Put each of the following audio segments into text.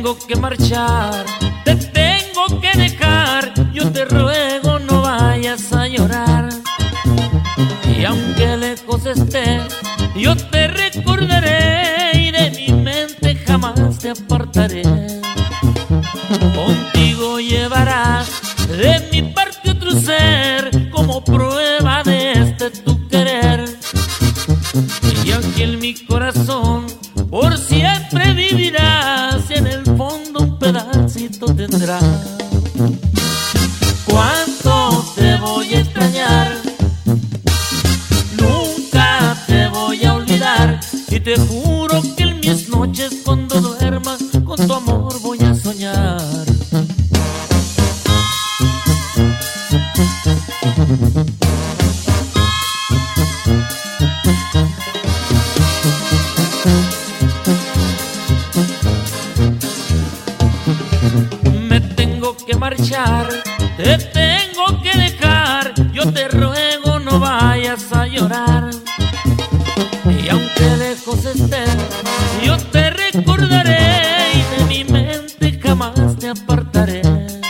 tengo que marchar, te tengo que dejar. Yo te ruego no vayas a llorar. Y aunque lejos estés, yo te recordaré y de mi mente jamás te apartaré. Contigo llevarás de mi parte otro ser como prueba de este tu querer. Y aquí en mi corazón por siempre vivirás y en el fondo un pedacito tendrás. Cuánto te voy a extrañar, nunca te voy a olvidar. Y te juro que en mis noches cuando duerma con tu amor voy a soñar. Me tengo que marchar, te tengo que dejar. Yo te ruego no vayas a llorar. Y aunque lejos estés, yo te recordaré y de mi mente jamás te apartaré.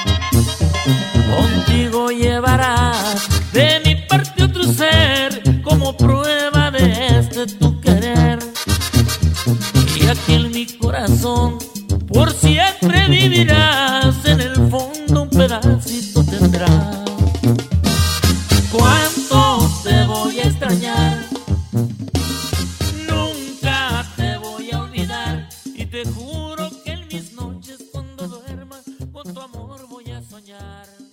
Contigo llevarás de mi parte otro ser como prueba de este tu querer. Y aquí en mi corazón por siempre vivirás, en el fondo un pedacito tendrás. Cuánto te voy a extrañar, nunca te voy a olvidar. Y te juro que en mis noches cuando duerma con tu amor voy a soñar.